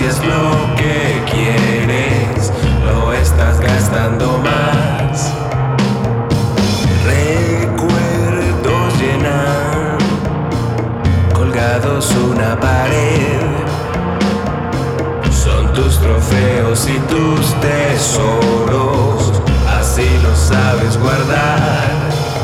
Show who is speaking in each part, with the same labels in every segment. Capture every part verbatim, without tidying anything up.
Speaker 1: si es lo que quieres, lo estás gastando más. Recuerdos llenan colgados una pared. Son tus trofeos y tus tesoros, así lo sabes guardar.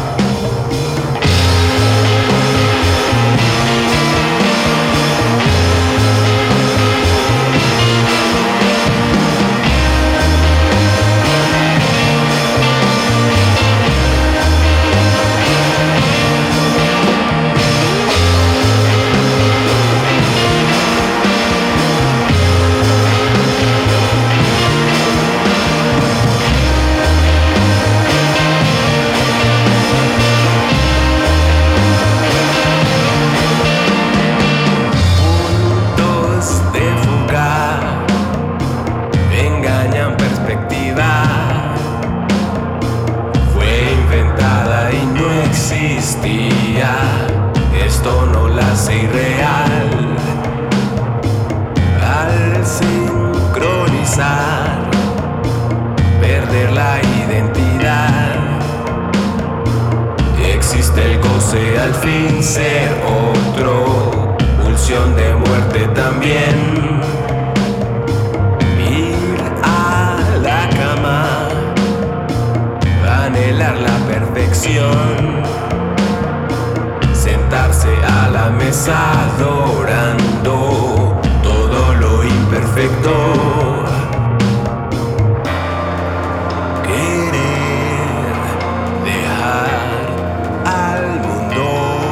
Speaker 1: Esto no la hace irreal. Al sincronizar, perder la identidad, existe el goce al fin ser otro, pulsión de muerte también. Ir a la cama, anhelar la perfección, sentarse a la mesa adorando todo lo imperfecto. Querer dejar al mundo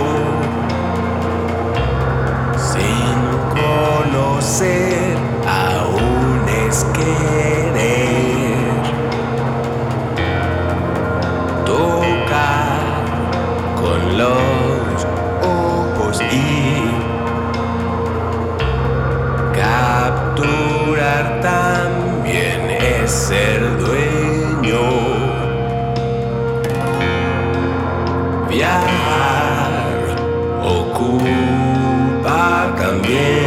Speaker 1: sin conocer aún es querer. Tocar con los ojos y capturar también es ser dueño. Viajar ocupa también